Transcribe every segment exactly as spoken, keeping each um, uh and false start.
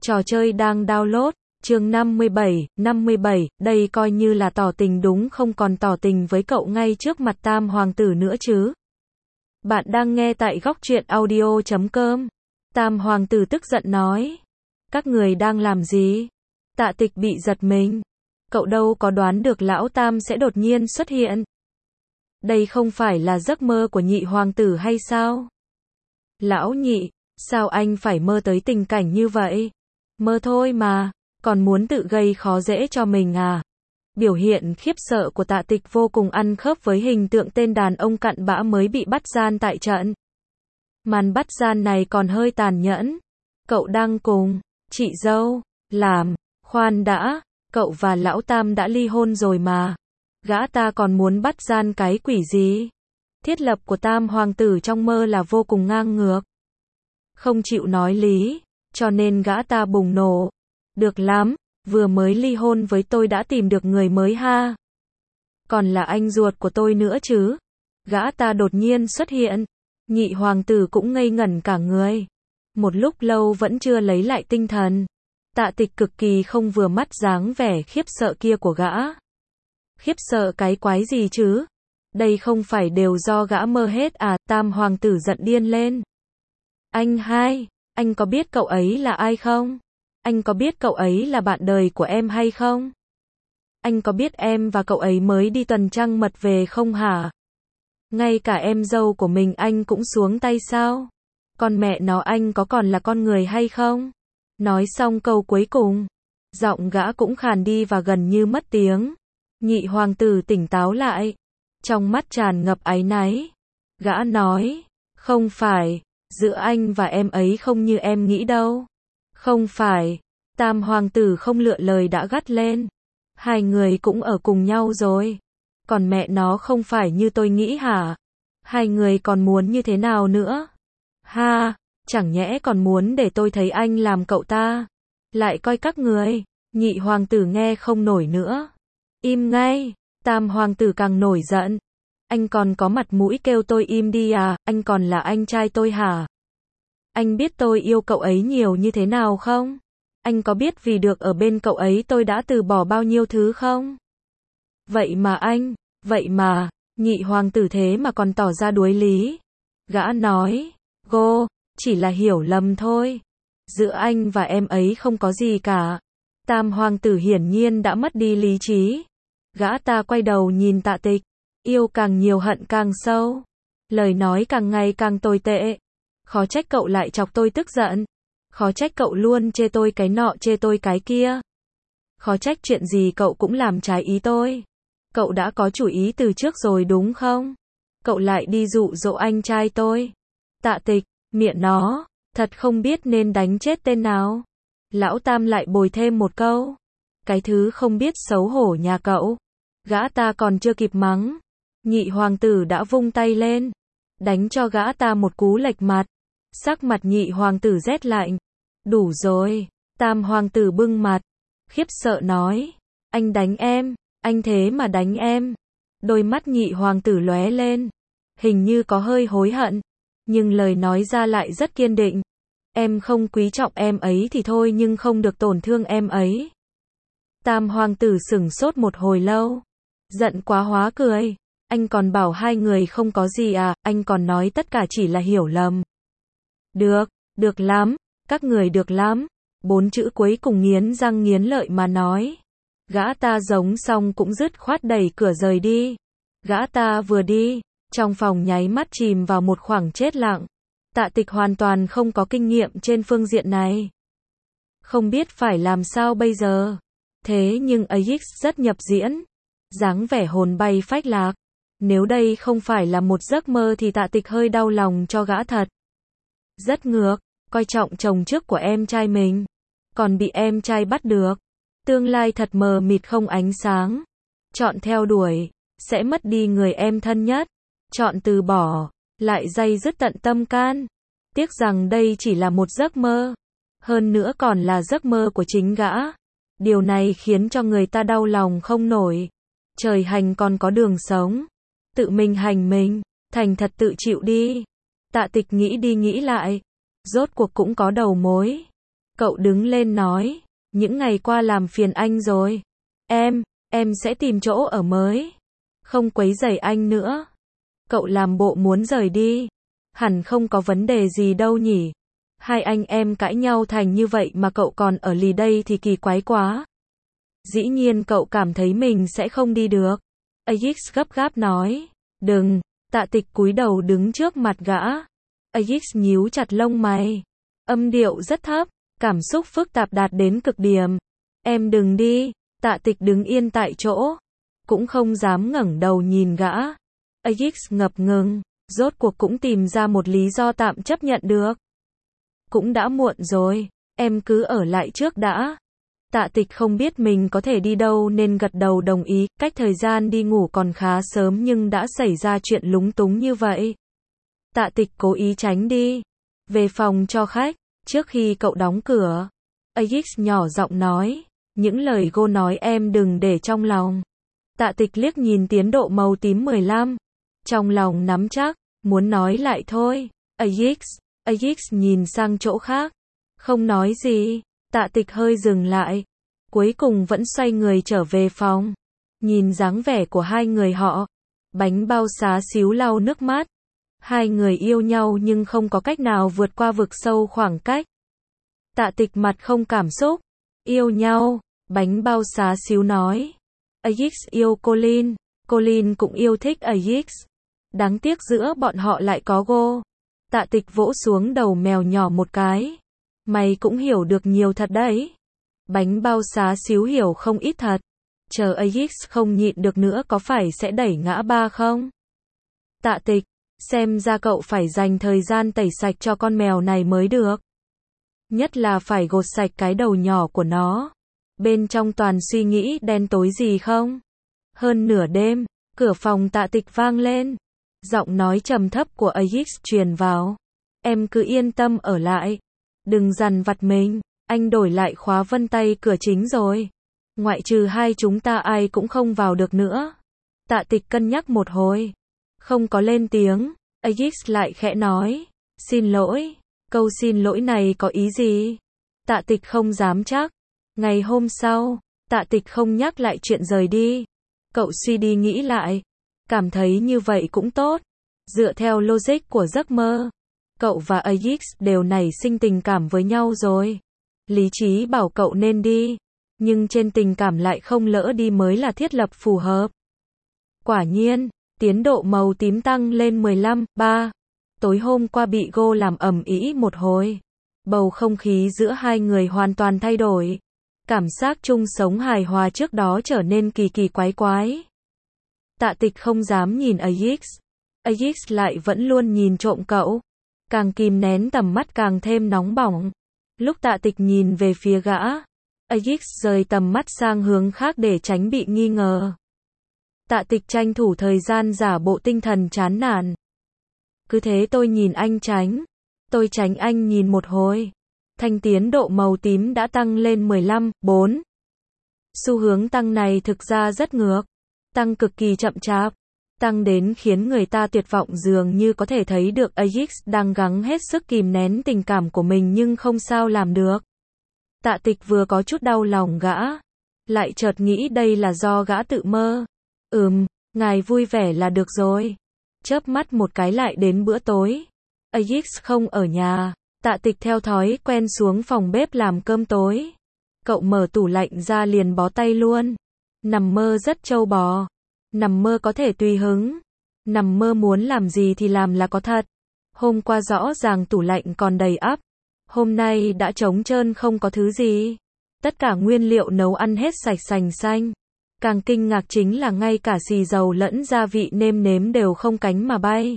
Trò chơi đang download, chương năm mươi bảy, năm mươi bảy, đây coi như là tỏ tình đúng không, còn tỏ tình với cậu ngay trước mặt Tam Hoàng tử nữa chứ. Bạn đang nghe tại góc truyện audio chấm com. Tam Hoàng tử tức giận nói. Các người đang làm gì? Tạ Tịch bị giật mình. Cậu đâu có đoán được lão Tam sẽ đột nhiên xuất hiện. Đây không phải là giấc mơ của nhị hoàng tử hay sao? Lão nhị, sao anh phải mơ tới tình cảnh như vậy? Mơ thôi mà, còn muốn tự gây khó dễ cho mình à? Biểu hiện khiếp sợ của Tạ Tịch vô cùng ăn khớp với hình tượng tên đàn ông cặn bã mới bị bắt gian tại trận. Màn bắt gian này còn hơi tàn nhẫn. Cậu đang cùng chị dâu làm, khoan đã, cậu và lão Tam đã ly hôn rồi mà. Gã ta còn muốn bắt gian cái quỷ gì? Thiết lập của Tam Hoàng tử trong mơ là vô cùng ngang ngược. Không chịu nói lý, cho nên gã ta bùng nổ. Được lắm, vừa mới ly hôn với tôi đã tìm được người mới ha. Còn là anh ruột của tôi nữa chứ. Gã ta đột nhiên xuất hiện. Nhị hoàng tử cũng ngây ngẩn cả người. Một lúc lâu vẫn chưa lấy lại tinh thần. Tạ Tịch cực kỳ không vừa mắt dáng vẻ khiếp sợ kia của gã. Khiếp sợ cái quái gì chứ? Đây không phải đều do gã mơ hết à? Tam hoàng tử giận điên lên. Anh hai, anh có biết cậu ấy là ai không? Anh có biết cậu ấy là bạn đời của em hay không? Anh có biết em và cậu ấy mới đi tuần trăng mật về không hả? Ngay cả em dâu của mình anh cũng xuống tay sao? Con mẹ nó, anh có còn là con người hay không? Nói xong câu cuối cùng, giọng gã cũng khàn đi và gần như mất tiếng. Nhị hoàng tử tỉnh táo lại, trong mắt tràn ngập áy náy. Gã nói, không phải, giữa anh và em ấy không như em nghĩ đâu. Không phải. Tam hoàng tử không lựa lời đã gắt lên. Hai người cũng ở cùng nhau rồi. Còn mẹ nó không phải như tôi nghĩ hả? Hai người còn muốn như thế nào nữa? Ha, chẳng nhẽ còn muốn để tôi thấy anh làm cậu ta? Lại coi các người. Nhị hoàng tử nghe không nổi nữa. Im ngay. Tam hoàng tử càng nổi giận. Anh còn có mặt mũi kêu tôi im đi à? Anh còn là anh trai tôi hả? Anh biết tôi yêu cậu ấy nhiều như thế nào không? Anh có biết vì được ở bên cậu ấy tôi đã từ bỏ bao nhiêu thứ không? Vậy mà anh, vậy mà, nhị hoàng tử thế mà còn tỏ ra đuối lý. Gã nói, cô, chỉ là hiểu lầm thôi. Giữa anh và em ấy không có gì cả. Tam hoàng tử hiển nhiên đã mất đi lý trí. Gã ta quay đầu nhìn Tạ Tịch. Yêu càng nhiều hận càng sâu. Lời nói càng ngày càng tồi tệ. Khó trách cậu lại chọc tôi tức giận. Khó trách cậu luôn chê tôi cái nọ chê tôi cái kia. Khó trách chuyện gì cậu cũng làm trái ý tôi. Cậu đã có chủ ý từ trước rồi đúng không? Cậu lại đi dụ dỗ anh trai tôi. Tạ Tịch, miệng nó, thật không biết nên đánh chết tên nào. Lão Tam lại bồi thêm một câu. Cái thứ không biết xấu hổ nhà cậu. Gã ta còn chưa kịp mắng. Nhị hoàng tử đã vung tay lên. Đánh cho gã ta một cú lệch mặt. Sắc mặt nhị hoàng tử rét lạnh. Đủ rồi. Tam hoàng tử bưng mặt. Khiếp sợ nói. Anh đánh em. Anh thế mà đánh em. Đôi mắt nhị hoàng tử lóe lên. Hình như có hơi hối hận. Nhưng lời nói ra lại rất kiên định. Em không quý trọng em ấy thì thôi nhưng không được tổn thương em ấy. Tam hoàng tử sửng sốt một hồi lâu. Giận quá hóa cười. Anh còn bảo hai người không có gì à? Anh còn nói tất cả chỉ là hiểu lầm. Được, được lắm, các người được lắm. Bốn chữ cuối cùng nghiến răng nghiến lợi mà nói. Gã ta giống xong cũng dứt khoát đẩy cửa rời đi. Gã ta vừa đi, trong phòng nháy mắt chìm vào một khoảng chết lặng. Tạ Tịch hoàn toàn không có kinh nghiệm trên phương diện này. Không biết phải làm sao bây giờ. Thế nhưng a ích rất nhập diễn. Dáng vẻ hồn bay phách lạc. Nếu đây không phải là một giấc mơ thì Tạ Tịch hơi đau lòng cho gã thật. Rất ngược, coi trọng chồng trước của em trai mình. Còn bị em trai bắt được. Tương lai thật mờ mịt không ánh sáng. Chọn theo đuổi, sẽ mất đi người em thân nhất. Chọn từ bỏ, lại day dứt tận tâm can. Tiếc rằng đây chỉ là một giấc mơ. Hơn nữa còn là giấc mơ của chính gã. Điều này khiến cho người ta đau lòng không nổi. Trời hành còn có đường sống. Tự mình hành mình, thành thật tự chịu đi. Tạ Tịch nghĩ đi nghĩ lại. Rốt cuộc cũng có đầu mối. Cậu đứng lên nói, những ngày qua làm phiền anh rồi. Em, em sẽ tìm chỗ ở mới. Không quấy rầy anh nữa. Cậu làm bộ muốn rời đi. Hẳn không có vấn đề gì đâu nhỉ. Hai anh em cãi nhau thành như vậy mà cậu còn ở lì đây thì kỳ quái quá. Dĩ nhiên cậu cảm thấy mình sẽ không đi được. a ích gấp gáp nói. Đừng, Tạ Tịch cúi đầu đứng trước mặt gã. a ích nhíu chặt lông mày. Âm điệu rất thấp, cảm xúc phức tạp đạt đến cực điểm. Em đừng đi. Tạ Tịch đứng yên tại chỗ, cũng không dám ngẩng đầu nhìn gã. a ích ngập ngừng, rốt cuộc cũng tìm ra một lý do tạm chấp nhận được. Cũng đã muộn rồi, em cứ ở lại trước đã. Tạ Tịch không biết mình có thể đi đâu nên gật đầu đồng ý, cách thời gian đi ngủ còn khá sớm nhưng đã xảy ra chuyện lúng túng như vậy. Tạ Tịch cố ý tránh đi, về phòng cho khách, trước khi cậu đóng cửa. a ích nhỏ giọng nói, những lời cô nói em đừng để trong lòng. Tạ Tịch liếc nhìn tiến độ màu tím mười lăm, trong lòng nắm chắc, muốn nói lại thôi. a ích, a ích nhìn sang chỗ khác, không nói gì. Tạ Tịch hơi dừng lại, cuối cùng vẫn xoay người trở về phòng. Nhìn dáng vẻ của hai người họ, bánh bao xá xíu lau nước mắt. Hai người yêu nhau nhưng không có cách nào vượt qua vực sâu khoảng cách. Tạ Tịch mặt không cảm xúc. Yêu nhau, bánh bao xá xíu nói. a ích yêu Colin, Colin cũng yêu thích a ích. Đáng tiếc giữa bọn họ lại có Go. Tạ Tịch vỗ xuống đầu mèo nhỏ một cái. Mày cũng hiểu được nhiều thật đấy. Bánh bao xá xíu hiểu không ít thật. Chờ a ích không nhịn được nữa có phải sẽ đẩy ngã ba không? Tạ Tịch, xem ra cậu phải dành thời gian tẩy sạch cho con mèo này mới được. Nhất là phải gột sạch cái đầu nhỏ của nó. Bên trong toàn suy nghĩ đen tối gì không? Hơn nửa đêm, cửa phòng Tạ Tịch vang lên. Giọng nói trầm thấp của a ích truyền vào. Em cứ yên tâm ở lại. Đừng dằn vặt mình, anh đổi lại khóa vân tay cửa chính rồi. Ngoại trừ hai chúng ta ai cũng không vào được nữa. Tạ Tịch cân nhắc một hồi, không có lên tiếng. a ích lại khẽ nói, xin lỗi. Câu xin lỗi này có ý gì? Tạ Tịch không dám chắc. Ngày hôm sau, Tạ Tịch không nhắc lại chuyện rời đi. Cậu suy đi nghĩ lại, cảm thấy như vậy cũng tốt. Dựa theo logic của giấc mơ, cậu và a ích đều nảy sinh tình cảm với nhau rồi. Lý trí bảo cậu nên đi, nhưng trên tình cảm lại không lỡ đi mới là thiết lập phù hợp. Quả nhiên, tiến độ màu tím tăng lên mười lăm, ba. Tối hôm qua bị Go làm ầm ĩ một hồi. Bầu không khí giữa hai người hoàn toàn thay đổi. Cảm giác chung sống hài hòa trước đó trở nên kỳ kỳ quái quái. Tạ Tịch không dám nhìn a ích. a ích lại vẫn luôn nhìn trộm cậu. Càng kìm nén tầm mắt càng thêm nóng bỏng. Lúc Tạ Tịch nhìn về phía gã, a ích rời tầm mắt sang hướng khác để tránh bị nghi ngờ. Tạ Tịch tranh thủ thời gian giả bộ tinh thần chán nản. Cứ thế tôi nhìn anh tránh. Tôi tránh anh nhìn một hồi. Thanh tiến độ màu tím đã tăng lên mười lăm, bốn. Xu hướng tăng này thực ra rất ngược. Tăng cực kỳ chậm chạp. Tăng đến khiến người ta tuyệt vọng, dường như có thể thấy được a ích đang gắng hết sức kìm nén tình cảm của mình nhưng không sao làm được. Tạ Tịch vừa có chút đau lòng gã, lại chợt nghĩ đây là do gã tự mơ. Ừm, ngài vui vẻ là được rồi. Chớp mắt một cái lại đến bữa tối. a ích không ở nhà, Tạ Tịch theo thói quen xuống phòng bếp làm cơm tối. Cậu mở tủ lạnh ra liền bó tay luôn. Nằm mơ rất trâu bò. Nằm mơ có thể tùy hứng. Nằm mơ muốn làm gì thì làm là có thật. Hôm qua rõ ràng tủ lạnh còn đầy ắp. Hôm nay đã trống trơn không có thứ gì. Tất cả nguyên liệu nấu ăn hết sạch sành xanh. Càng kinh ngạc chính là ngay cả xì dầu lẫn gia vị nêm nếm đều không cánh mà bay.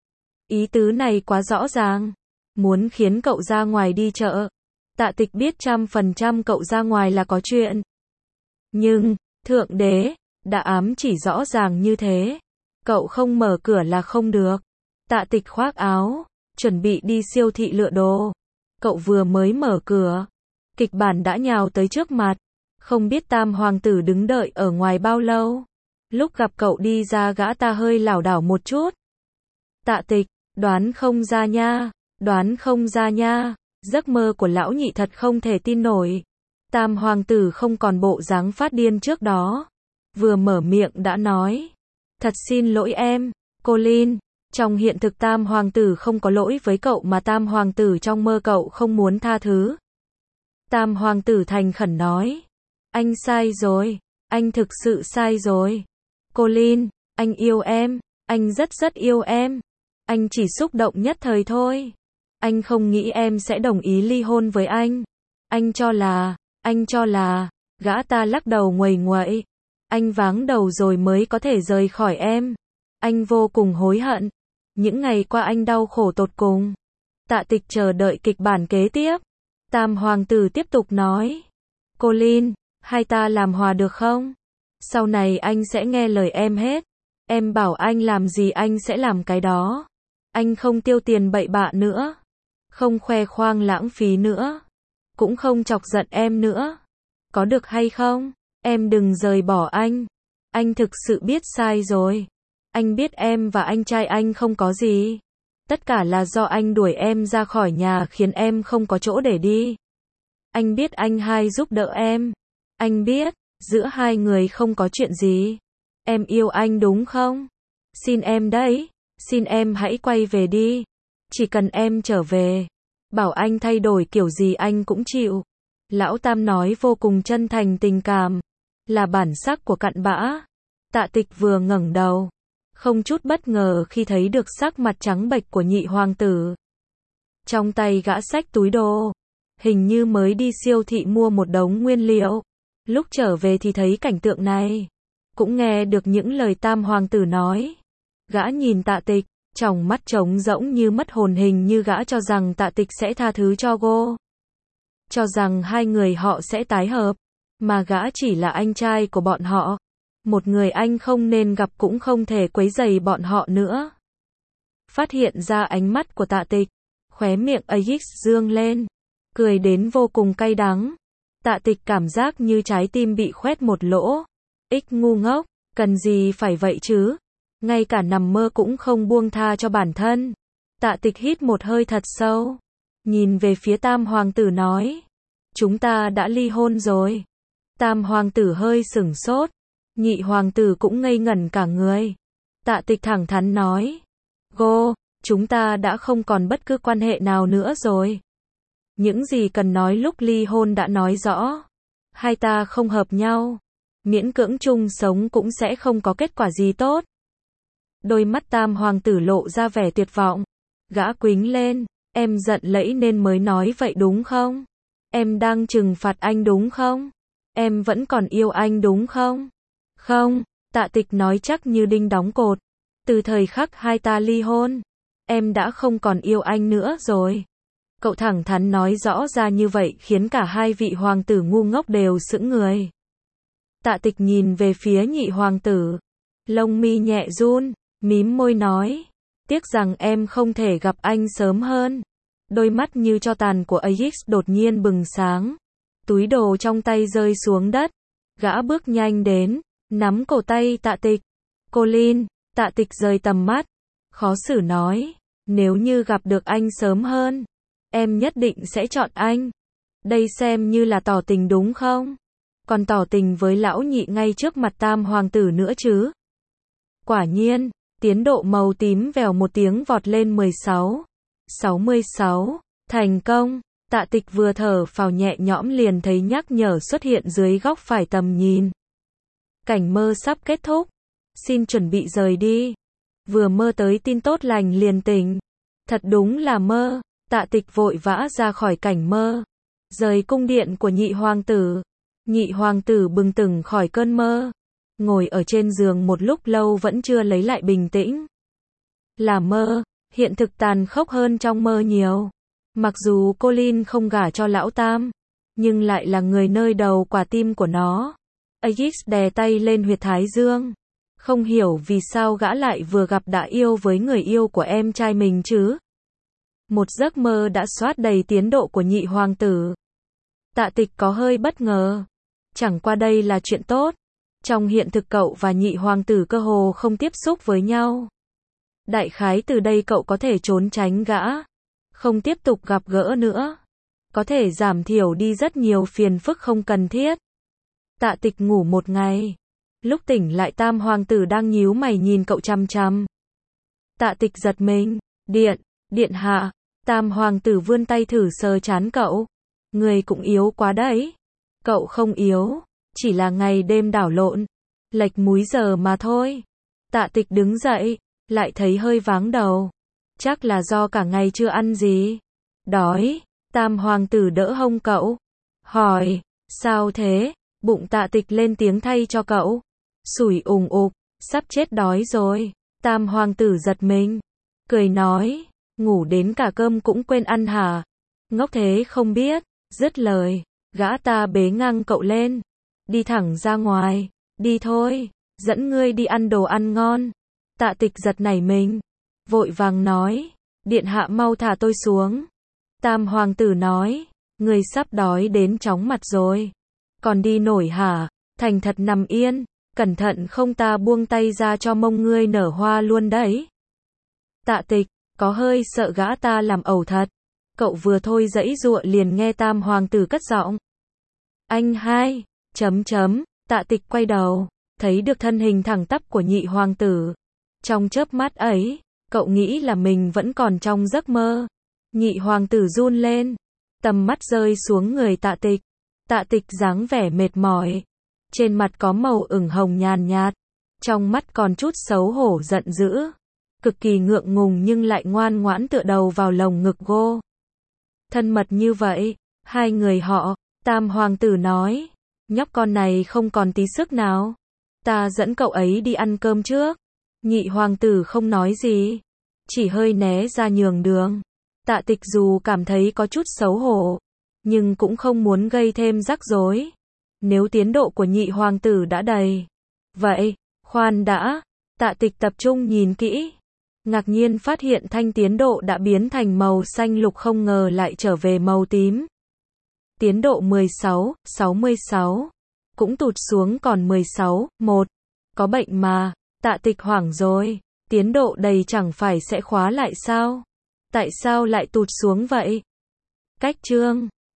Ý tứ này quá rõ ràng. Muốn khiến cậu ra ngoài đi chợ. Tạ Tịch biết trăm phần trăm cậu ra ngoài là có chuyện. Nhưng, Thượng Đế đã ám chỉ rõ ràng như thế. Cậu không mở cửa là không được. Tạ Tịch khoác áo, chuẩn bị đi siêu thị lựa đồ. Cậu vừa mới mở cửa, kịch bản đã nhào tới trước mặt. Không biết tam hoàng tử đứng đợi ở ngoài bao lâu. Lúc gặp cậu đi ra gã ta hơi lảo đảo một chút. Tạ Tịch, đoán không ra nha, đoán không ra nha. Giấc mơ của lão nhị thật không thể tin nổi. Tam hoàng tử không còn bộ dáng phát điên trước đó. Vừa mở miệng đã nói. Thật xin lỗi em, Colin. Trong hiện thực tam hoàng tử không có lỗi với cậu mà tam hoàng tử trong mơ cậu không muốn tha thứ. Tam hoàng tử thành khẩn nói. Anh sai rồi, anh thực sự sai rồi. Colin, anh yêu em, anh rất rất yêu em. Anh chỉ xúc động nhất thời thôi. Anh không nghĩ em sẽ đồng ý ly hôn với anh. Anh cho là, anh cho là, gã ta lắc đầu nguầy nguậy. Anh váng đầu rồi mới có thể rời khỏi em. Anh vô cùng hối hận. Những ngày qua anh đau khổ tột cùng. Tạ Tịch chờ đợi kịch bản kế tiếp. Tam hoàng tử tiếp tục nói. Colin, hai ta làm hòa được không? Sau này anh sẽ nghe lời em hết. Em bảo anh làm gì anh sẽ làm cái đó. Anh không tiêu tiền bậy bạ nữa. Không khoe khoang lãng phí nữa. Cũng không chọc giận em nữa. Có được hay không? Em đừng rời bỏ anh. Anh thực sự biết sai rồi. Anh biết em và anh trai anh không có gì. Tất cả là do anh đuổi em ra khỏi nhà khiến em không có chỗ để đi. Anh biết anh hai giúp đỡ em. Anh biết, giữa hai người không có chuyện gì. Em yêu anh đúng không? Xin em đấy. Xin em hãy quay về đi. Chỉ cần em trở về. Bảo anh thay đổi kiểu gì anh cũng chịu. Lão Tam nói vô cùng chân thành tình cảm. Là bản sắc của cặn bã. Tạ Tịch vừa ngẩng đầu. Không chút bất ngờ khi thấy được sắc mặt trắng bệch của nhị hoàng tử. Trong tay gã xách túi đồ. Hình như mới đi siêu thị mua một đống nguyên liệu. Lúc trở về thì thấy cảnh tượng này. Cũng nghe được những lời tam hoàng tử nói. Gã nhìn Tạ Tịch, tròng mắt trống rỗng như mất hồn, hình như gã cho rằng Tạ Tịch sẽ tha thứ cho cô. Cho rằng hai người họ sẽ tái hợp. Mà gã chỉ là anh trai của bọn họ. Một người anh không nên gặp cũng không thể quấy rầy bọn họ nữa. Phát hiện ra ánh mắt của Tạ Tịch. Khóe miệng a ích dương lên. Cười đến vô cùng cay đắng. Tạ Tịch cảm giác như trái tim bị khoét một lỗ. Ích ngu ngốc, cần gì phải vậy chứ? Ngay cả nằm mơ cũng không buông tha cho bản thân. Tạ Tịch hít một hơi thật sâu. Nhìn về phía tam hoàng tử nói. Chúng ta đã ly hôn rồi. Tam hoàng tử hơi sửng sốt. Nhị hoàng tử cũng ngây ngẩn cả người. Tạ Tịch thẳng thắn nói. Go, chúng ta đã không còn bất cứ quan hệ nào nữa rồi. Những gì cần nói lúc ly hôn đã nói rõ. Hai ta không hợp nhau. Miễn cưỡng chung sống cũng sẽ không có kết quả gì tốt. Đôi mắt tam hoàng tử lộ ra vẻ tuyệt vọng. Gã quýnh lên. Em giận lẫy nên mới nói vậy đúng không? Em đang trừng phạt anh đúng không? Em vẫn còn yêu anh đúng không? Không, Tạ Tịch nói chắc như đinh đóng cột. Từ thời khắc hai ta ly hôn, em đã không còn yêu anh nữa rồi. Cậu thẳng thắn nói rõ ra như vậy khiến cả hai vị hoàng tử ngu ngốc đều sững người. Tạ Tịch nhìn về phía nhị hoàng tử. Lông mi nhẹ run, mím môi nói. Tiếc rằng em không thể gặp anh sớm hơn. Đôi mắt như tro tàn của a ích đột nhiên bừng sáng. Túi đồ trong tay rơi xuống đất. Gã bước nhanh đến, nắm cổ tay Tạ Tịch. Colin, Tạ Tịch rời tầm mắt. Khó xử nói. Nếu như gặp được anh sớm hơn, em nhất định sẽ chọn anh. Đây xem như là tỏ tình đúng không? Còn tỏ tình với lão nhị ngay trước mặt tam hoàng tử nữa chứ. Quả nhiên, tiến độ màu tím vèo một tiếng vọt lên mười sáu. sáu mươi sáu. Thành công. Tạ Tịch vừa thở phào nhẹ nhõm liền thấy nhắc nhở xuất hiện dưới góc phải tầm nhìn. Cảnh mơ sắp kết thúc. Xin chuẩn bị rời đi. Vừa mơ tới tin tốt lành liền tỉnh. Thật đúng là mơ. Tạ Tịch vội vã ra khỏi cảnh mơ. Rời cung điện của nhị hoàng tử. Nhị hoàng tử bừng tỉnh khỏi cơn mơ. Ngồi ở trên giường một lúc lâu vẫn chưa lấy lại bình tĩnh. Là mơ, hiện thực tàn khốc hơn trong mơ nhiều. Mặc dù Colin không gả cho lão Tam, nhưng lại là người nơi đầu quả tim của nó. a ích đè tay lên huyệt thái dương. Không hiểu vì sao gã lại vừa gặp đã yêu với người yêu của em trai mình chứ. Một giấc mơ đã soát đầy tiến độ của nhị hoàng tử. Tạ Tịch có hơi bất ngờ. Chẳng qua đây là chuyện tốt. Trong hiện thực cậu và nhị hoàng tử cơ hồ không tiếp xúc với nhau. Đại khái từ đây cậu có thể trốn tránh gã. Không tiếp tục gặp gỡ nữa. có thể giảm thiểu đi rất nhiều phiền phức không cần thiết. Tạ Tịch ngủ một ngày. Lúc tỉnh lại Tam hoàng tử đang nhíu mày nhìn cậu chằm chằm. Tạ Tịch giật mình. Điện, điện hạ. Tam hoàng tử vươn tay thử sờ trán cậu. Người cũng yếu quá đấy. Cậu không yếu, chỉ là ngày đêm đảo lộn, lệch múi giờ mà thôi. Tạ Tịch đứng dậy, lại thấy hơi váng đầu. Chắc là do cả ngày chưa ăn gì. Đói. Tam hoàng tử đỡ hông cậu. Hỏi, sao thế? Bụng Tạ Tịch lên tiếng thay cho cậu. Sủi ùng ục, sắp chết đói rồi. Tam hoàng tử giật mình. Cười nói, ngủ đến cả cơm cũng quên ăn hả? Ngốc thế không biết. Dứt lời, gã ta bế ngang cậu lên. Đi thẳng ra ngoài. Đi thôi, dẫn ngươi đi ăn đồ ăn ngon. Tạ Tịch giật nảy mình. Vội vàng nói, điện hạ mau thả tôi xuống. Tam hoàng tử nói, ngươi sắp đói đến chóng mặt rồi. Còn đi nổi hả? Thành thật nằm yên, cẩn thận không ta buông tay ra cho mông ngươi nở hoa luôn đấy. Tạ Tịch, có hơi sợ gã ta làm ẩu thật. Cậu vừa thôi giãy giụa liền nghe Tam hoàng tử cất giọng. Anh hai, chấm chấm, Tạ Tịch quay đầu, thấy được thân hình thẳng tắp của nhị hoàng tử. Trong chớp mắt ấy, cậu nghĩ là mình vẫn còn trong giấc mơ. Nhị hoàng tử run lên, tầm mắt rơi xuống người Tạ Tịch. Tạ Tịch dáng vẻ mệt mỏi, trên mặt có màu ửng hồng nhàn nhạt, trong mắt còn chút xấu hổ giận dữ, cực kỳ ngượng ngùng nhưng lại ngoan ngoãn tựa đầu vào lồng ngực cô. Thân mật như vậy, hai người họ, Tam hoàng tử nói, nhóc con này không còn tí sức nào. Ta dẫn cậu ấy đi ăn cơm trước. Nhị hoàng tử không nói gì, chỉ hơi né ra nhường đường. Tạ Tịch dù cảm thấy có chút xấu hổ, nhưng cũng không muốn gây thêm rắc rối. Nếu tiến độ của nhị hoàng tử đã đầy. Vậy, khoan đã, Tạ Tịch tập trung nhìn kỹ. Ngạc nhiên phát hiện thanh tiến độ đã biến thành màu xanh lục không ngờ lại trở về màu tím. Tiến độ mười sáu, sáu mươi sáu. Cũng tụt xuống còn mười sáu, một. Có bệnh mà, Tạ Tịch hoảng rồi. Tiến độ đầy chẳng phải sẽ khóa lại sao? Tại sao lại tụt xuống vậy? Cách chương